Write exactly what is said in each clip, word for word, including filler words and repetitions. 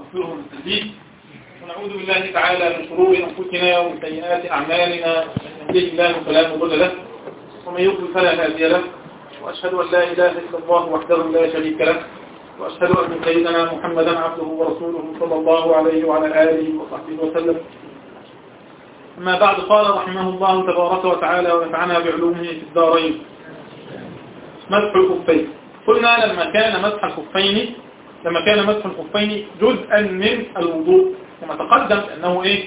ونستغفره ونستهديه ونعوذ بالله تعالى من شرور أنفسنا ومن سيئات أعمالنا، من يهده الله فلا مضل له ومن يضلل فلا هادي له، وأشهد أن لا إله إلا الله وحده لا شريك له، وأشهد أن سيدنا محمدا عبده ورسوله صلى الله عليه وعلى آله وصحبه وسلم. أما بعد، قال رحمه الله تبارك وتعالى ونفعنا بعلومه في الدارين: مسح الخفين. قلنا لما كان مسح الخفين لما كان مسح الخفين جزءا من الوضوء، كما تقدم أنه إيه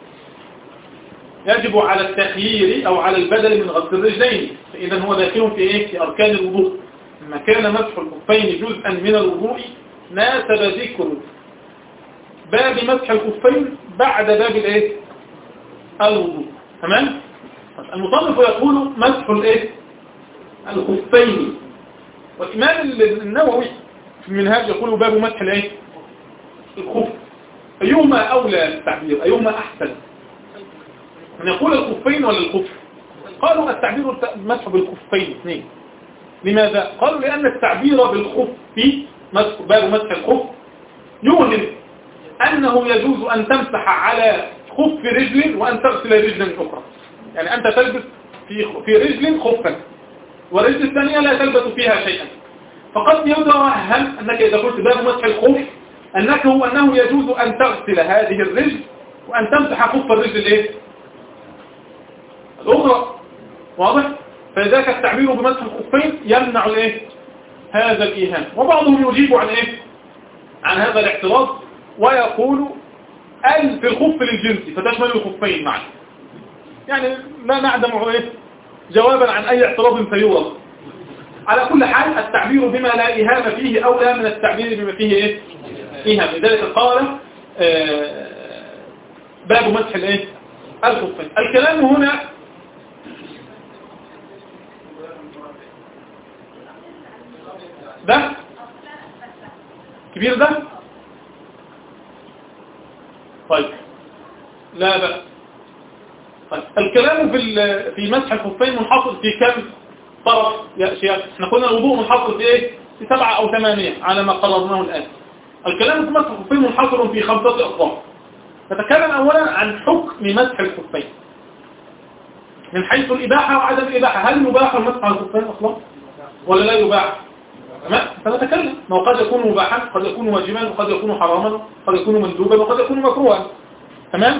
يجب على التخيير أو على البدل من غسل الرجلين، فإذا هو داخل في إيه في أركان الوضوء. لما كان مسح الخفين جزءا من الوضوء ناسب ذكر باب مسح الخفين بعد باب الإيه الوضوء. تمام. المصنف يقول مسح الإيه الخفين، والإمام النووي في المنهاج يقول باب مسح الإيه الخف. أيهما أولى التعبير؟ أيهما أحسن؟ من يقول الخفين ولا الخف؟ قالوا التعبير مسح بالخفين اثنين. لماذا؟ قالوا لأن التعبير بالخف في باب مسح الخف يوهم أنه يجوز أن تمسح على خف رجل وأن تغسل رجلا أخرى. يعني أنت تلبس في في رجل خفا والرجل الثانية لا تلبس فيها شيئا، فقد يتوهم أنك إذا قلت باب مسح الخف أنك هو أنه يجوز أن تغسل هذه الرجل وأن تمسح خف الرجل الإيه الأخرى. واضح؟ فذاك التعبير بمسح الخفين يمنع الإيه هذا الإيهام. وبعضهم يجيب عن إيه عن هذا الاعتراض ويقول ال في الخف للجنس فتشمل الخفين معا. يعني لا نعدم إيه جوابا عن أي اعتراض سيورد. على كل حال التعبير بما لا إيهام فيه أولى من التعبير بما فيه إيه إيهام. لذلك قال آه باب مسح الإيه الخفين. الكلام هنا ده كبير ده طيب لا بقى. طيب الكلام في في مسح الخفين منحصر في كم طرف يا شيخ؟ احنا قلنا الوضوء منحصر في ايه في سبعة او ثمانية على ما قررناه الآن. الكلام في مسح الخفين منحصر في خمسة أطراف. نتكلم اولا عن حكم مسح الخفين من حيث الإباحة وعدم الإباحة. هل يباح المسح على الخفين اصلا ولا لا يباح؟ تمام. فنتكلم ما قد يكون مباحا، قد يكون واجبا، وقد يكون حراما، قد يكون مندوبا، وقد يكون مكروها. تمام.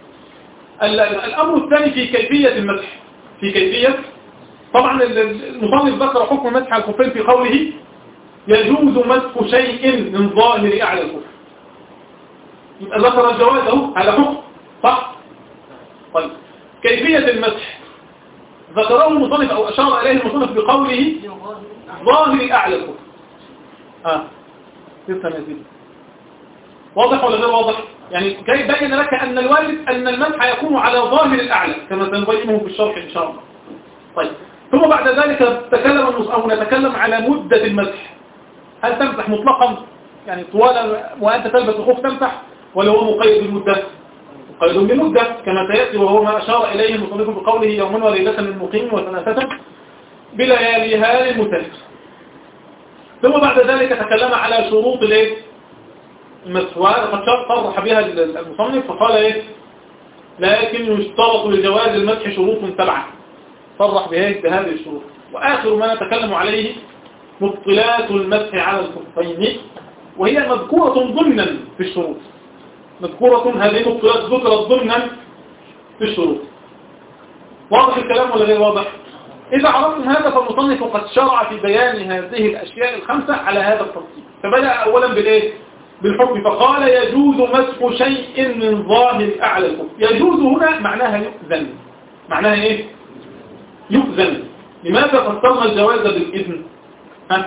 الأمر الثاني في كيفية المسح. في كيفية طبعا المصنف ذكر حكم مسح على الخفين في قوله يجوز مسح شيء من ظاهر أعلى الخف. يبقى ذكر الجواز اهو، هذا حكم صح. طيب كيفية المسح ذكره المصنف أو أشار إليه المصنف بقوله ظاهر أعلى الخف. اه لسه نازل. واضح ولا غير واضح؟ يعني كي بين لك أن الوارد أن المسح يكون على ظاهر الأعلى كما سنبينه في الشرح إن شاء الله. طيب ثم بعد ذلك نتكلم أو نتكلم على مدة المسح. هل تمسح مطلقا يعني طوال وأنت تلبس الخف تمسح، ولا هو مقيد بالمدة؟ مقيد بمدة كما سيأتي، وهو ما أشار إليه المصنف بقوله يوما وليلة للمقيم وثلاثة بلياليها للمسافر. ثم بعد ذلك تكلم على شروط الايه المسح، وقد صرح بها المصنف فقال ايه لكن يشترط لجواز المسح شروط سبعة. صرح بهذه الشروط. وآخر ما نتكلم عليه مبطلات المسح على الخفين، وهي مذكورة ضمنا في الشروط. مذكورة هذه مبطلات ذكرت ضمنا في الشروط. واضح الكلام ولا غير واضح؟ إذا عرفتم هذا فالمصنف قد شرع في بيان هذه الأشياء الخمسة على هذا الترتيب. فبدأ أولا بالإيه بالحكم فقال يجوز مسح شيء من ظاهر أعلى الخف. يجوز هنا معناها يؤذن. معناها إيه يؤذن. لماذا فسرنا الجواز بالإذن؟ ها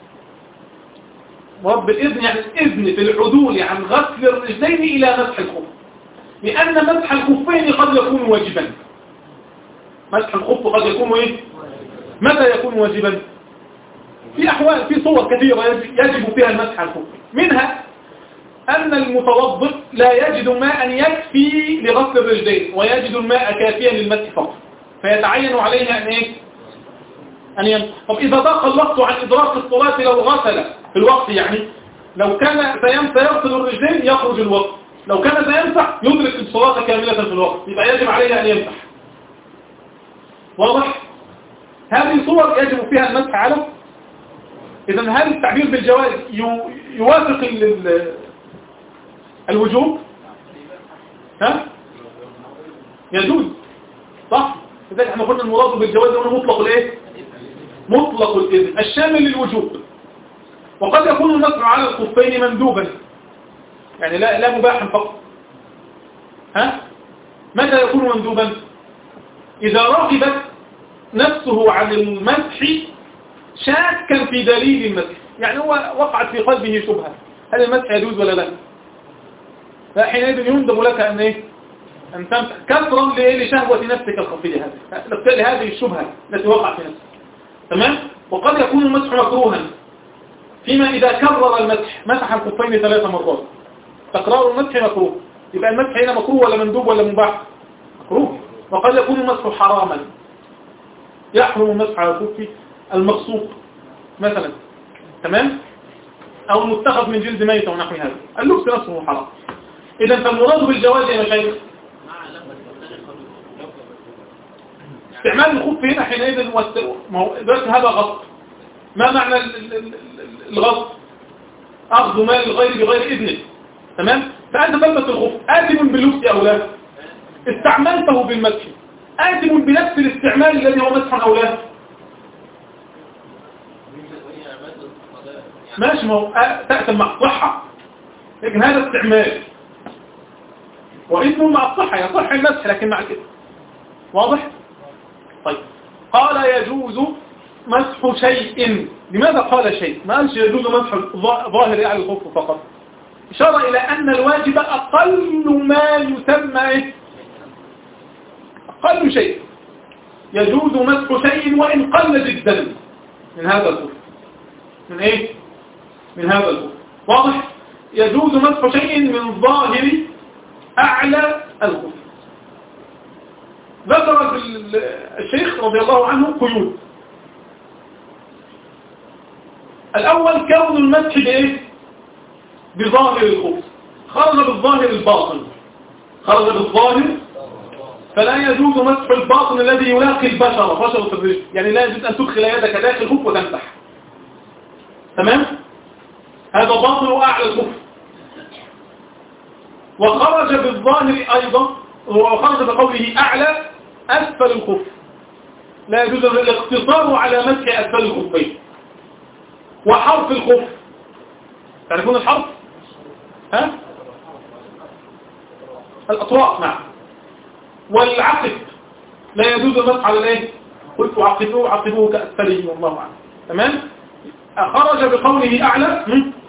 ورب الإذن يعني الإذن في العدول عن غسل الرجلين إلى مسح الخف، لأن مسح الخفين قد يكون واجبا. مسح الخف قد يكون إيه متى يكون واجبا؟ في أحوال في صور كثيرة يجب فيها المسح على الخف. منها أن المتوضئ لا يجد ماء يكفي لغسل الرجلين ويجد الماء كافيا للمسح فقط، فيتعين عليه أن إيه أن يمسح. طب إذا ضاق الوقت عن إدراك الصلاة لو غسل في الوقت يعني لو كان سيغسل الرجلين يخرج الوقت، لو كان سيمسح يدرك الصلاة كاملة في الوقت، يبقى يجب عليه أن يمسح. واضح؟ هذه صور يجب فيها المسح على. إذا هل التعبير بالجواز يوافق الوجوب؟ ها؟ يجوز، صح؟ لذلك احنا قلنا المراد بالجواز هو مطلق الايه؟ مطلق الإذن الشامل للوجوب. وقد يكون المسح على الخفين مندوبا، يعني لا لا مباحا فقط. ها؟ متى يكون مندوبا؟ إذا رغبت نفسه عن المسح شاكا في دليل المسح، يعني هو وقعت في قلبه شبهة، هل المسح يجوز ولا لا؟ فحينئذ يندب لك أن إيه؟ أن تمسح كثرا لشهوة نفسك الخفية هذه، لهذه الشبهة التي وقعت في نفسك. تمام؟ وقد يكون المسح مكروها فيما إذا كرر المسح، مسح الخفين ثلاث مرات، تكرار المسح مكروه، يبقى المسح هنا مكروه ولا مندوب ولا مباح؟ مكروه. وقد يكون المسح حراما، يحرم المسح على الخف المغصوب مثلا، تمام؟ أو المتخذ من جلد ميت ونحو هذا، اللبس نفسه حرام. إذا فالمراد بالجواز يا مشايخ استعمال الخف هنا حينئذ دلوقتي هذا غصب. ما معنى الغصب؟ أخذ مال الغير بغير إذنه، تمام؟ فأنت تلبس الخف آثم باللبس أو لا؟ استعملته بالمسح آثم بنفس الاستعمال الذي هو مسح أو لا؟ ماشي، ما هو تأثم مع الصحة، لكن هذا استعمال وإثم مع الصحة، يصح المسح لكن مع الإثم. واضح؟ طيب، قال يجوز مسح شيء. لماذا قال شيء؟ ما قالش يجوز مسح ظاهر على الخف فقط، إشارة إلى أن الواجب أقل ما يسمى أقل شيء. يجوز مسح شيء وإن قل جدا من هذا الخف. من إيه؟ من هذا الخف. واضح؟ يجوز مسح شيء من ظاهر أعلى الخف. ذكر الشيخ رضي الله عنه قيود. الأول كون المسح بإيه؟ بظاهر الخف، خرج بالظاهر الباطن، خرج بالظاهر فلا يجوز مسح الباطن الذي يلاقي البشر، بشرة الرجل، يعني لا يجوز أن تدخل يدك داخل الخف وتمسح. تمام؟ هذا باطن وأعلى الخف. وخرج بالظاهر أيضا، وخرج بقوله أعلى أسفل الخف، لا يجوز الاقتصار على مسح أسفل الخفين. وحرف الخف، تعرفون الحرف؟ ها؟ الأطراف، نعم. والعقب لا يجوز المسح على الايه؟ قلت عقبوه عقبوه كأسفله والله أعلم. تمام؟ خرج بقوله أعلى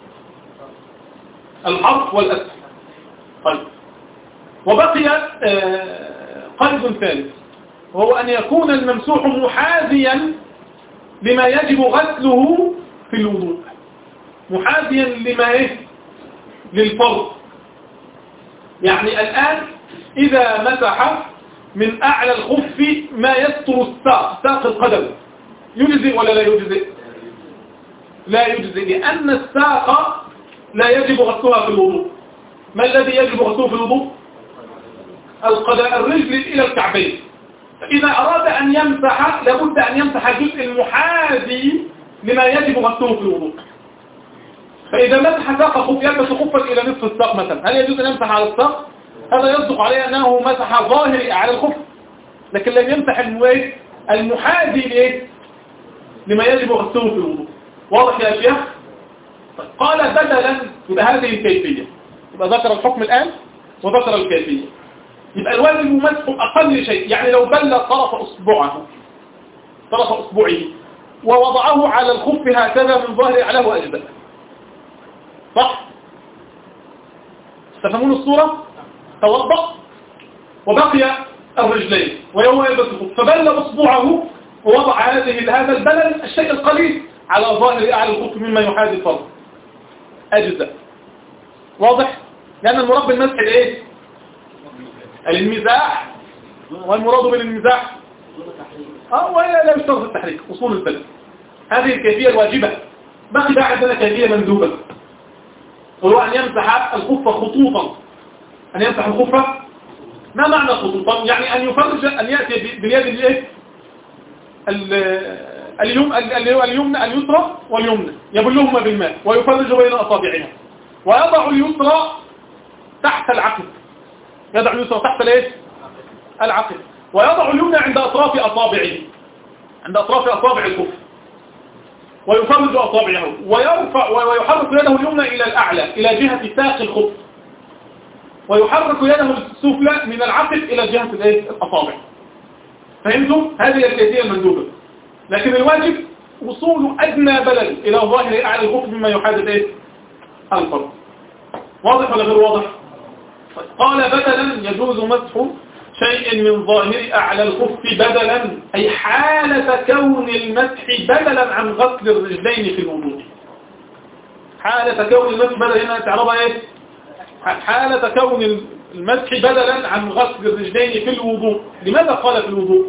الحرف والأسفل. طيب، وبقي قيد ثالث، وهو أن يكون الممسوح محاذيا لما يجب غسله في الوضوء، محاذيا لما ايه؟ للفرض. يعني الآن إذا مسح من أعلى الخف ما يستر الساق، ساق القدم، يجزئ ولا لا يجزئ؟ لا يجزئ، لأن الساق لا يجب غسلها في الوضوء. ما الذي يجب غسله في الوضوء؟ القدم، الرجل إلى الكعبين. فإذا أراد أن يمسح لابد أن يمسح الجزء المحاذي لما يجب غسله في الوضوء. فإذا مسح ساق خف، يلبس خفا إلى نصف الساق مثلا، هل يجوز أن يمسح على الساق؟ هذا يصدق عليه أنه مسح ظاهري على الخف، لكن لم يمسح المحاذي ليه؟ لما يجب غسله في الوضوء. واضح يا شيخ؟ قال بدلا، يبقى هذه الكيفية، يبقى ذكر الحكم الآن وذكر الكيفية. يبقى الواجب مسح أقل شيء، يعني لو بل طرف أصبعه طرف أصبعه ووضعه على الخف هكذا من ظهر عليه وأجزاء، صح؟ تفهمون الصورة؟ توضأ وبقي الرجلين ويوم يلبس الخف، فبل أصبعه ووضع هذه هذا البلل الشيء القليل على ظاهر أعلى الخف مما يحاذي الفرض، أجزاء. واضح؟ لأن المراد بالمسح الايه؟ المزاح، والمراد بالمزاح اه ولا لا يشترط التحريك، اصول البلد. هذه الكيفية الواجبة. بقي بقى عندنا كيفية مندوبة. وهو أن يمسح الخف خطوطا. أن يمسح الخف ما معنى خطوطا؟ يعني أن يفرج، أن يأتي باليد الايه اليمنى اليمنى اليسرى واليمنى يبلهما بالماء ويفرج بين أصابعها، ويضع اليسرى تحت العقد، يضع اليسرى تحت الايه العقد، ويضع اليمنى عند أطراف أصابعه، عند أطراف أصابع الخف، ويفرج أصابعه ويرفع ويحرك يده اليمنى إلى الأعلى إلى جهة ساق الخف، ويحرك يده السفلى من العقد إلى جهة الأصابع. فهمتم؟ هذه الكيفية المندوبة. لكن الواجب وصول أدنى بلد إلى ظاهر أعلى الخف مما يحدد إيه؟ الفرد. واضح ولا غير واضح؟ قال بدلا يجوز مسح شيء من ظاهر أعلى الخف بدلا، أي حالة كون المسح بدلا عن غسل الرجلين في الوضوء. حالة كون المسح بدلا هنا تعرفها إيه؟ حالة كون المسح بدلا عن غسل الرجلين في الوضوء. لماذا قال في الوضوء؟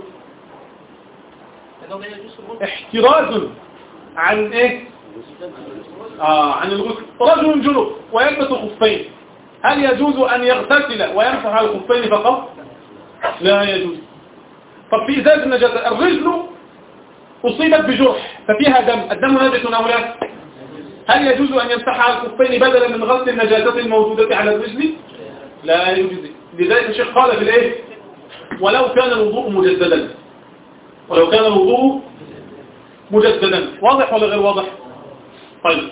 احتراز عن ايه آه عن الغسل. رجل جنب ويلبس خفين، هل يجوز ان يغتسل ويمسح على الخفين فقط؟ لا يجوز. طب في ازاله النجاسه، الرجل اصيبت بجرح ففيها دم، الدم نجس او لا؟ هل يجوز ان يمسح على الخفين بدلا من غسل النجاسه الموجوده على الرجل؟ لا يجوز. لذلك الشيخ قال في الايه ولو كان الوضوء مجددا، ولو كان الوضوء مجددا. واضح ولا غير واضح؟ طيب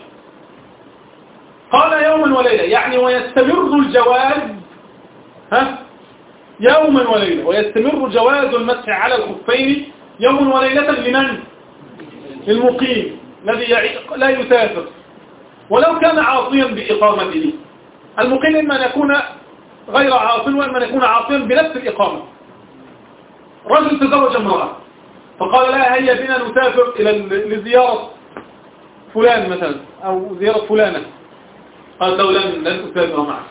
قال يوما وليلة، يعني ويستمر الجواز ها يوما وليلة، ويستمر جواز المسح على الخفين يوما وليلة لمن؟ للمقيم الذي لا يسافر ولو كان عاصيا بإقامته. المقيم إما أن يكون غير عاصٍ وإما أن يكون عاصيا بنفس الإقامة. رجل تزوج امرأة فقال لها هيا بنا نسافر إلى لزيارة فلان مثلا أو زيارة فلانة، قال له لن لن أسافر معك.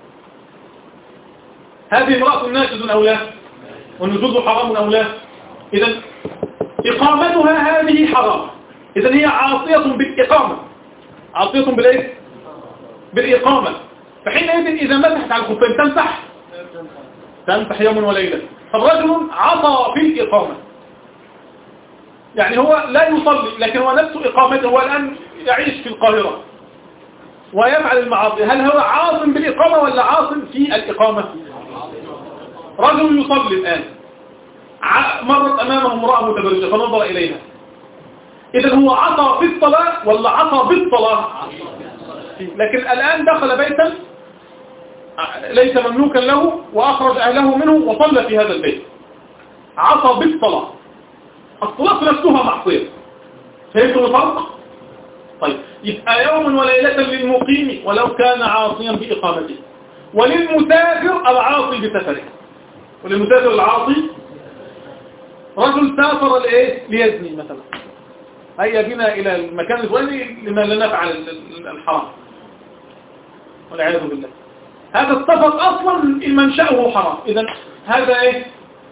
هذه امرأة ناشز أو لا؟ والنشوز حرام أو لا؟ إذن إقامتها هذه حرام، إذن هي عاصية بالإقامة، عاصية بالإيه؟ بالإقامة. فحينئذ إذا مسحت على الخفين تمسح تمسح يوم وليلة. فالرجل عصى في الإقامة، يعني هو لا يصلي لكن هو نفس إقامته، هو الآن يعيش في القاهرة ويفعل المعاصي، هل هو عاصم بالإقامة ولا عاصم في الإقامة؟ رجل يصلي الآن، مرت أمامه امرأة متبرجة فنظر إليها، إذن هو عصى في الصلاة ولا عصى بالصلاة؟ لكن الآن دخل بيتا ليس مملوكا له وأخرج أهله منه وصلى في هذا البيت، عصى بالصلاة. الصلاة نفسها معصية. فهمتوا الفرق؟ طيب يبقى يوم وليلة للمقيم ولو كان عاصيا بإقامته، وللمسافر العاصي بسفره. وللمسافر العاصي رجل سافر لإيه؟ ليزني مثلا، هيا بنا إلى المكان الفلاني لما لا نفعل الحرام والعياذ بالله. هذا السفر أصلا منشأه حرام، إذن هذا إيه؟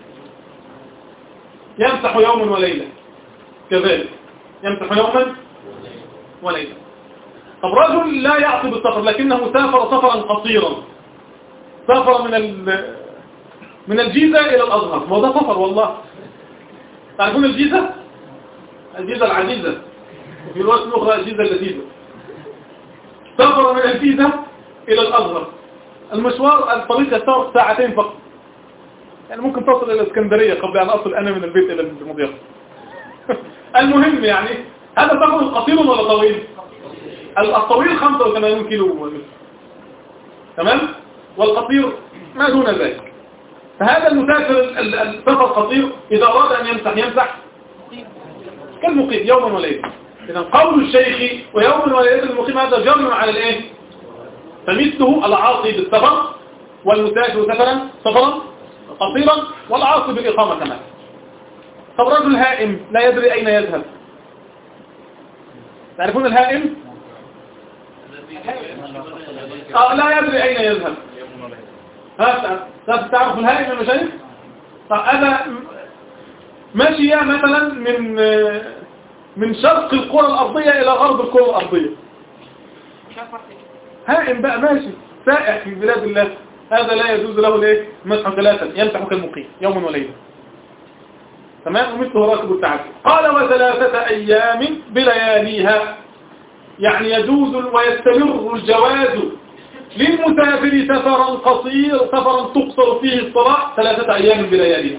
يمسح يوم وليلة كذلك، يمسح يوما وليلة. طب رجل لا يعصي بالسفر لكنه سافر سفرا قصيرا، سافر من من الجيزة إلى الأزهر، ما ده سفر والله. تعرفون الجيزة؟ الجيزة العزيزة، وفي الوقت الأخرى الجيزة اللذيذة. سافر من الجيزة إلى الأزهر، المشوار الطريق يستغرق ساعتين فقط، يعني ممكن تصل إلى الإسكندرية قبل أن أصل أنا من البيت إلى المضيق. المهم يعني هذا سفر قصير ولا طويل؟ الطويل خمسة وثمانين كيلو تمام، والقصير ما دون ذلك. فهذا المسافر السفر قصير إذا أراد أن يمسح يمسح كالمقيم يوما وليلة. إذا قول الشيخ ويوما وليلة المقيم هذا جمع على الإيه؟ فمثله العاصي بالسفر والمسافر سفرا سفرا قصيرا والعاصي بالإقامة كمان. طب رجل هائم لا يدري أين يذهب، تعرفون الهائم؟ آه لا يدري أين يذهب. ها تعرف الهائم يا مشايخ؟ هذا ماشي مثلا من من شرق الكرة الأرضية إلى غرب الكرة الأرضية. هائم بقى ماشي سائح في بلاد الله، هذا لا يجوز له الايه مسح ثلاثا يمسح كالمقيم يوم وليلة. تمام. ومثله راكب التعدي. قال وثلاثة أيام بلياليها، يعني يجوز ويستمر الجواز للمسافر سفرا قصير سفرا تقصر فيه الصلاة ثلاثة أيام بلياليها.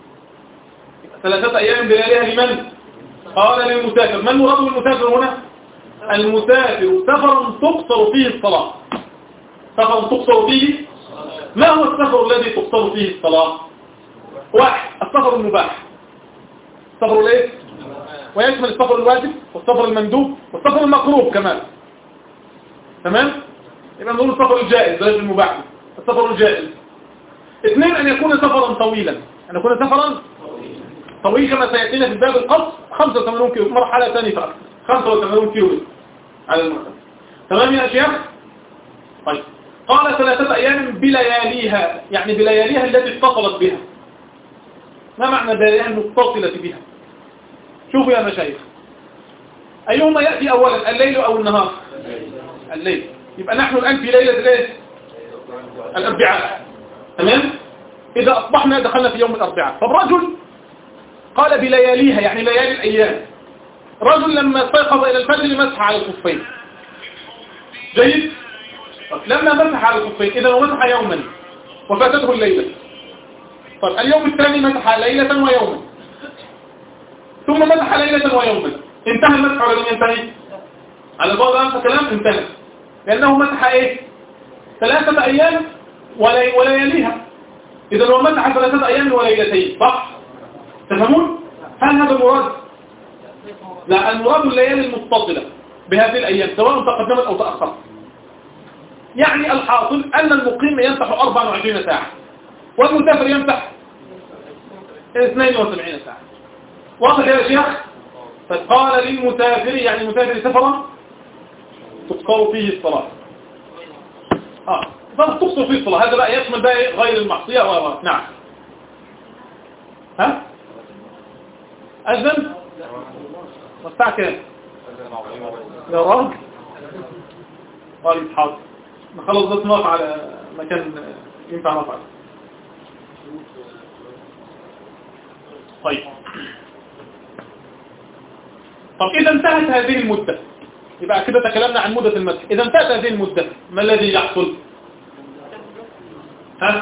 ثلاثة أيام بلياليها لمن؟ قال للمسافر. من مراد المسافر هنا؟ المسافر سفرا تقصر فيه الصلاة. سفرا تقصر فيه، ما هو السفر الذي تقصر فيه الصلاة؟ واحد السفر المباح، السفر الايه؟ ويشمل السفر الواجب والسفر المندوب والسفر المكروه كمان. تمام؟ يبقى نقول السفر الجائز غير المباح. السفر الجائز. اثنين أن يكون سفرا طويلا، أن يكون سفرا طويل كما سيأتينا في باب القصر خمسة وثمانين كيلو، مرحلة ثانية فقط خمسة وثمانين كيلو على المرحلة. تمام يا شيخ؟ طيب قال ثلاثة أيام بلياليها، يعني بلياليها التي اتصلت بها. ما معنى بلياليها المتصلة بها؟ شوفوا يا مشايخ، أيهما يأتي أولا الليل أو النهار؟ الليل. يبقى نحن الآن في ليلة ليلة الأربعاء. تمام؟ إذا أصبحنا دخلنا في يوم الأربعاء. فالرجل قال بلياليها يعني ليالي الأيام. رجل لما استيقظ إلى الفجر مسح على الخفين. جيد؟ لما مسح على الخفين إذا مسح يوما وفاتته الليلة. طيب اليوم الثاني مسح ليلة ويوما، ثم مسح ليلة ويوما. انتهى المسح ولا لم ينتهي؟ على بعض هذا الكلام انتهى، لأنه مسح ايه؟ ثلاثة أيام ولي... ولياليها. إذا هو مسح ثلاثة أيام وليلتين، صح؟ تفهمون؟ هل هذا المراد؟ لا، المراد الليالي المتصلة بهذه الأيام سواء تقدمت أو تأخرت. يعني الحاصل أن المقيم يمسح أربعة وعشرين ساعة والمسافر يمسح اثنين وسبعين ساعة. واضح يا شيخ؟ فقال للمسافر يعني المسافر سفرا تقصر فيه الصلاة. اه تقصر فيه الصلاة، هذا بقى يشمل بقى غير المعصية و نعم. ها؟ أذن؟ والساعة كام؟ يا راجل طيب حاضر نخلص بس نقف على مكان ينفع نقف عليه. طيب طب إذا انتهت هذه المدة، يبقى كده تكلمنا عن مدة المسح. إذا انتهت هذه المدة ما الذي يحصل؟ ها؟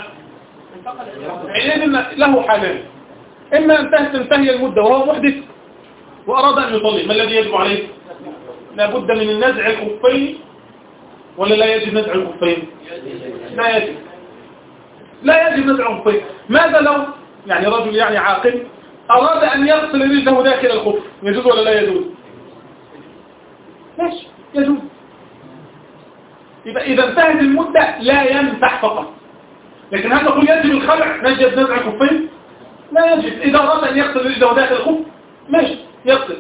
حينئذ له حالان، إما انتهت تنتهي المدة وهو محدث وأراد أن يصلي، ما الذي يجب عليه؟ لابد من النزع الخفين ولا لا يجب نزع الخفين؟ لا يجب لا يجب نزع الخفين. ماذا لو يعني رجل يعني عاقل أراد أن يغسل رجله داخل الخف، يجوز ولا لا يجوز؟ ماشي يجوز. يبقى إذا انتهت المدة لا يمسح فقط، لكن هل نقول يجب الخلع نجد نزع الخفين؟ لا يجب. إذا أراد أن يغسل رجله داخل الخف ماشي يغسل،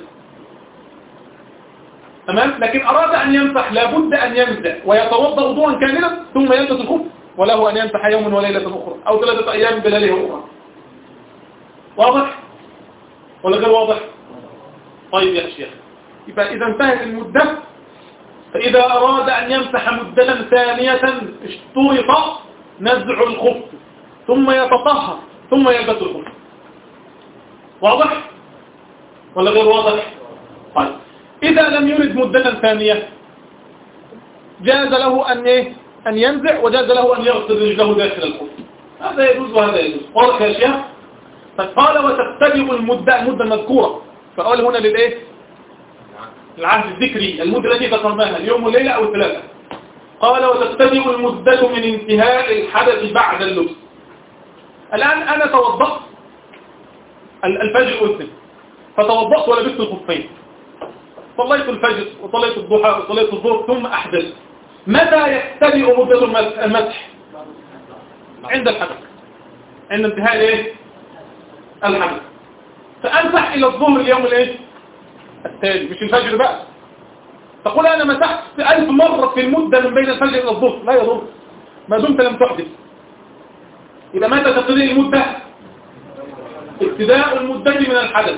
تمام. لكن أراد أن يمسح لابد أن يمسح ويتوضأ وضوءا كاملا ثم يلبس الخف، وله أن يمسح يوم وليلة أخرى أو ثلاثة أيام بليلة أخرى. واضح ولا غير واضح؟ طيب يا شيخ، يبقى إذا انتهت المدة فإذا أراد أن يمسح مدة ثانية اشترط نزع الخف ثم يتطهر ثم يلبس الخف. واضح ولا غير واضح؟ طيب إذا لم يرد مدة ثانية جاز له أن إيه؟ أن ينزع وجاز له أن يغسل رجله داخل الخف. هذا يجوز وهذا يجوز. واضح يا شيخ؟ فقال وتبتدئ المدة المدة المذكورة، فقال هنا للإيه؟ العهد الذكري، المدة التي ذكرناها اليوم والليلة أو الثلاثة. قال وتبتدئ المدة من انتهاء الحدث بعد اللبس. الآن أنا توضأت الفجر أذن فتوضأت ولبست الخفين، صليت الفجر وصليت الضحى وصليت الظهر ثم أحدث. متى يبتدئ مدة المسح؟ عند الحدث، عند انتهاء الايه؟ الحدث. فأمسح إلى الظهر اليوم الايه؟ التالي، مش الفجر بقى. تقول أنا مسحت ألف مرة في المدة من بين الفجر إلى الظهر، لا يضر ما دمت لم تحدث. إذا متى تبتدئ المدة؟ ابتداء المدة من الحدث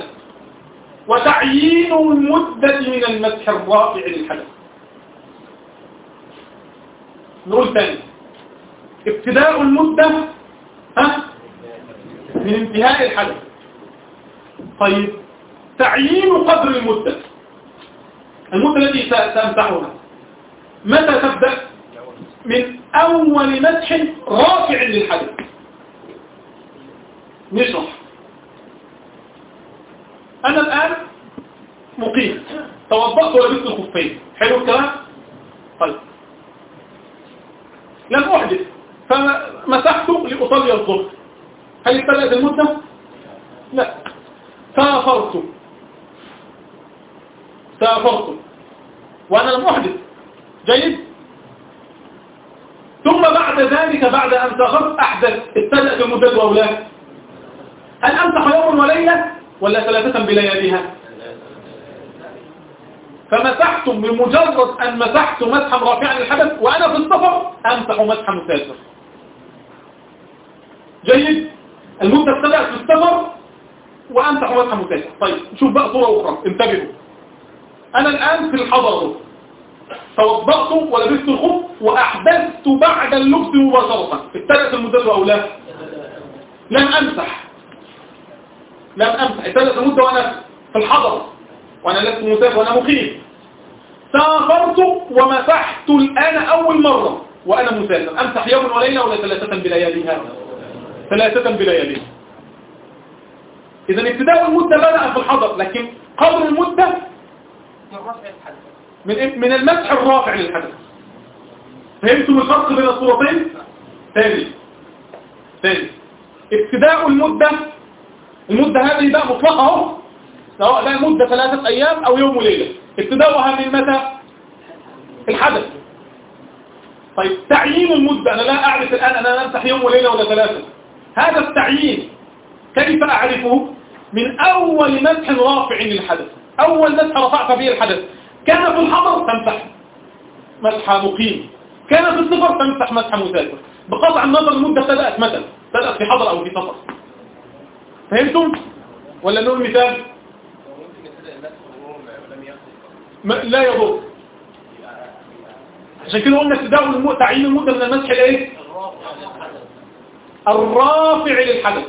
وتعيين المدة من المسح الرافع للحدث. نقول تاني ابتداء المدة ها من انتهاء الحدث. طيب تعيين قدر المدة، المدة التي سأمسحها متى تبدأ؟ من أول مسح رافع للحدث. نشرح. أنا الآن مقيم، توضأت ولبست الخفين، حلو الكلام؟ طيب لم أحدث فمسحت لأصلي الظهر، هل ابتدأت المدة؟ لا. سافرت سافرت وأنا لم أحدث، جيد؟ ثم بعد ذلك بعد أن سافرت أحدث، ابتدأت المدة أو لا؟ هل أمسح يوم وليلة ولا ثلاثة بلياليها؟ فمسحتم بمجرد أن مسحت مسحا رافعا للحدث وأنا في السفر أمسح مسحا مسافر، جيد؟ المدة ابتدأت في السفر وأمسح مسحا مسافر. طيب نشوف بقى صورة أخرى، انتبهوا. أنا الآن في الحضر، توضأت ولبست الخف وأحدثت بعد اللبس مباشرة، ابتدأت المدة أو لا؟ لم أمسح لم أمسح ابتدأت المدة وأنا في الحضر وأنا لست مسافر وأنا مقيم. سافرت ومسحت الآن أول مرة وأنا مسافر، أمسح يوم وليلة ولا ثلاثة بلياليها؟ ثلاثة بلياليها. إذن ابتداء المدة بدأ في الحضر، لكن قدر المدة من من المسح الرافع للحدث. فهمتم الفرق بين الصورتين؟ ثاني ثاني ابتداء المدة، المدة هذه بقى مطلقة اهو، سواء بقى مدة ثلاثة أيام أو يوم وليلة، ابتداؤها من متى؟ الحدث. طيب تعيين المدة، أنا لا أعرف الآن أنا أمسح يوم وليلة ولا ثلاثة، هذا التعيين كيف أعرفه؟ من أول مسح رافع للحدث، أول مسح رفعت به الحدث، كان في الحضر تمسح مسح مقيم، كان في السفر تمسح مسح مسافر، بقطع النظر المدة ابتدأت متى؟ ابتدأت في حضر أو في سفر. فهمتم؟ ولا نقول مثال؟ لا يضر. عشان كده قلنا ابتداء تعيين المدة من المسح الايه؟ الرافع للحدث.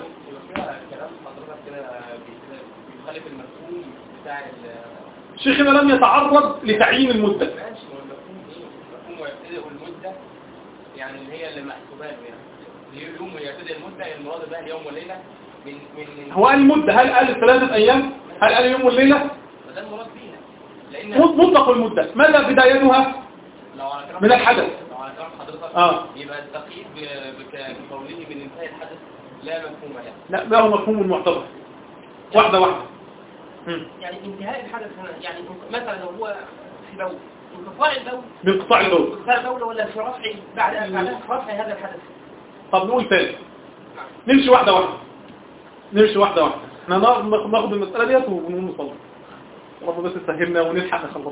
شيخنا لم يتعرض لتعيين المدة. ماشي، المفهوم يبتدئ المدة يعني اللي هي اللي محسوبة له، يعني يوم يبتدئ المدة المراد بها اليوم والليلة من من هو قال المدة، هل قال ثلاثة أيام؟ هل قال يوم والليلة؟ ده المراد بيها، لأن مطلق المدة، ماذا بدايتها؟ من الحدث. لو على كلام حضرتك آه. يبقى التقييد بقوله من انتهاء الحدث لا مفهوم له. لا، لا هو مفهوم معتبر. واحدة واحدة. يعني انتهاء الحدث هنا، يعني مثلا لو هو في دولة انقطاع الدولة، بانقطاع الدولة، انقطاع الدولة ولا في رفع بعد بعد رفع هذا الحدث. طب نقول تاني، نمشي واحدة واحدة نمشي واحدة واحدة احنا ناخد المسألة ديت ونقول نصلي، رب بس تسهلنا ونلحق نخلص.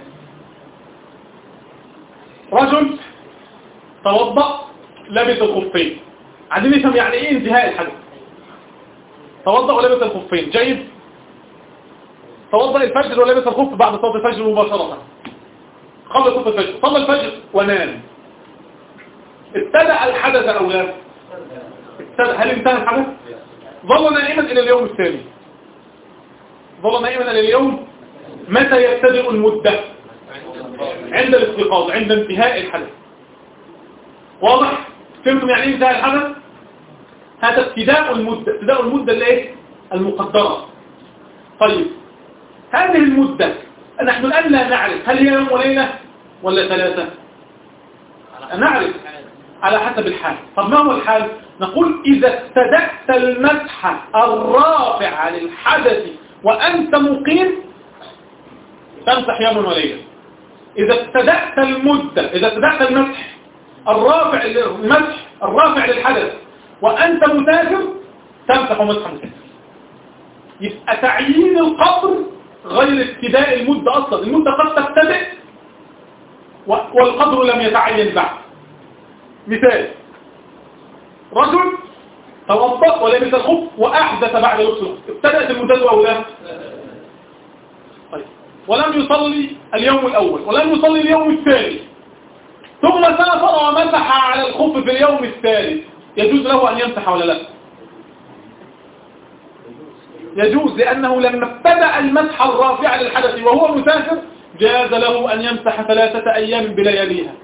رجل توضأ لبس الخفين، عايزين نفهم يعني ايه انتهاء الحدث. توضأ ولبس الخفين، جيد. توضأ الفجر ولبس الخف بعد صلاة الفجر مباشرة، قبل صلاة الفجر، صلى الفجر ونام. ابتدأ الحدث أو لا؟ ابتدأ. هل انتهى الحدث؟ ظل نائما إلى اليوم الثاني، ظل نائما إلى اليوم. متى يبتدئ المدة؟ عند الاستيقاظ، عند انتهاء الحدث. واضح؟ فهمتم يعني ايه انتهاء الحدث؟ هذا ابتداء المدة، ابتداء المدة اللي ايه؟ المقدرة. طيب هذه المدة نحن الآن لا نعرف هل هي يوم وليلة ولا ثلاثة، نعرف على حسب الحال. طب ما هو الحال؟ نقول إذا ابتدأت المسح الرافع للحدث وأنت مقيم تمسح يوم وليلة. إذا ابتدأت المدة، إذا ابتدأت المسح الرافع المسح الرافع للحدث وأنت مسافر تمسح مسح مسافر. يبقى تعيين القبر غير ابتداء المدة أصلا، المدة قد تبتدئ والقدر لم يتعين بعد. مثال، رجل توضأ ولبس الخف وأحدث بعد لبس الخف، ابتدأت المدة أو لا؟ طيب ولم يصلي اليوم الأول ولم يصلي اليوم الثاني، ثم سافر ومسح على الخف في اليوم الثالث، يجوز له أن يمسح ولا لا؟ يجوز، لأنه لما ابتدأ المسح الرافع للحدث وهو مسافر جاز له أن يمسح ثلاثة أيام بلياليها.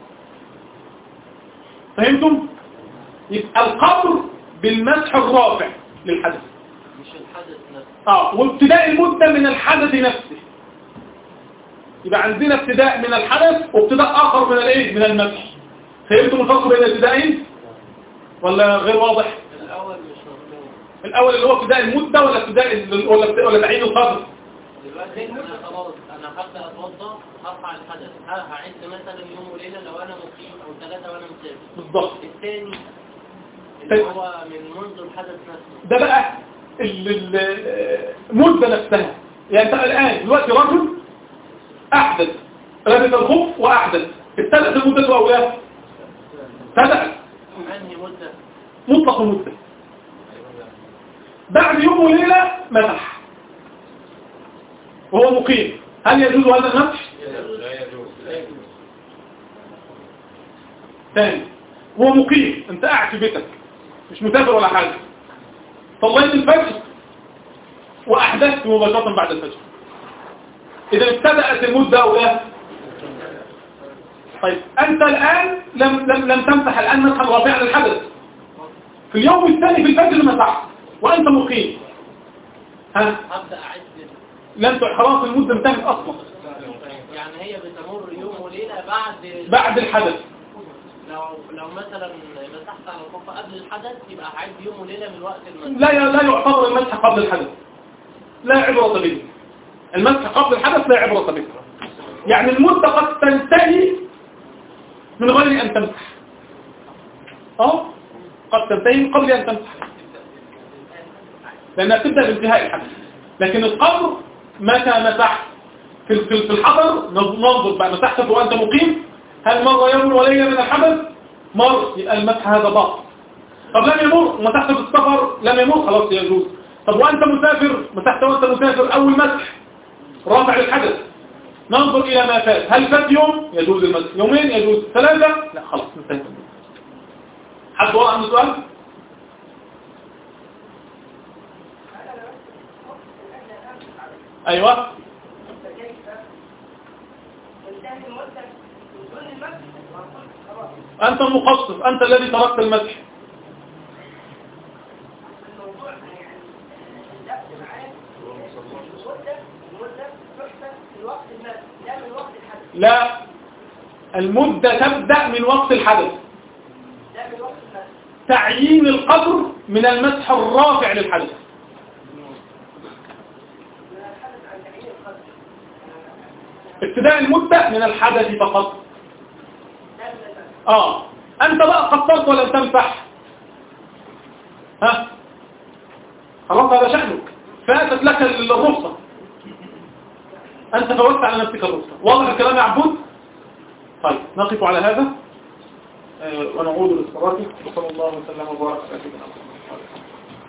فهمتم؟ يبقى القبر بالمسح الرافع للحدث، مش الحدث نفسه. اه وابتداء المدة من الحدث نفسه. يبقى عندنا ابتداء من الحدث وابتداء آخر من الايه؟ من المسح. فهمتم الفرق بين الابتدائين ولا غير واضح؟ الأول مش مفهوم. الأول اللي هو ابتداء المدة ولا ابتداء ال- ولا ولا تعيين القدر؟ دلوقتي أنا خلاص أنا هبدأ أتوضأ هرفع الحدث، ها هعد مثلا يوم وليلة لو أنا مقيم أو ثلاثة وأنا مسافر. بالضبط. الثاني اللي هو من منذ الحدث نفسه. ده بقى ال- ال- المدة نفسها. يعني انت الآن دلوقتي رجل أحدث لبس الخف وأحدث، ابتدأت المدة أو لا؟ ابتدأت أنهي مدة؟ مطلق المدة. بعد يوم وليلة مسح وهو مقيم، هل يجوز هذا المسح؟ لا يجوز. ثاني هو مقيم، انت قاعد في بيتك مش مسافر ولا حاجة، صليت الفجر وأحدثت مباشرة بعد الفجر، إذا ابتدأت المدة أو لا؟ طيب أنت الآن لم, لم, لم تمسح الآن مسحا رافعا للحدث، في اليوم الثاني في الفجر مسحت وأنت مقيم، ها؟ هبدأ أعد. لم ت- خلاص المدة انتهت أصلا يعني هي بتمر يوم وليلة بعد بعد الحدث. لو لو مثلا مسحت على الخف قبل الحدث يبقى هعد يوم وليلة من وقت المسح. لا لا يعتبر المسح قبل الحدث، لا عبرة به. المسح قبل الحدث لا عبرة به، يعني المدة قد تنتهي من غير أن تمسح. اه قد تنتهي من قبل أن تمسح لأنها تبدأ بانتهاء الحدث. لكن القبر متى مسحت في في في الحضر ننظر بقى، مسحت وأنت مقيم هل مر يوم وليلة من الحدث؟ مر، يبقى المسح هذا باطل. طب لم يمر مسحت في السفر لم يمر، خلاص يجوز. طب وأنت مسافر مسحت وأنت مسافر أول مسح رافع للحدث، ننظر إلى ما فات، هل فات يوم يجوز المسح، يومين يجوز، ثلاثة لا خلاص انتهت. حد وقع عنده سؤال؟ أيوة أنت المقصر، أنت الذي تركت المسح. لا، المدة تبدأ من وقت الحدث، تعيين القدر من المسح الرافع للحدث. ابتداء المدة من الحدث فقط. اه انت بقى قصرت ولم تمسح، ها خلاص هذا شأنك، فاتت لك الرخصة، انت فوتت على نفسك الرخصة. واضح الكلام يا عبود؟ طيب نقف على هذا آه ونعود للصلاة. وصلى الله وسلم وبارك على سيدنا محمد.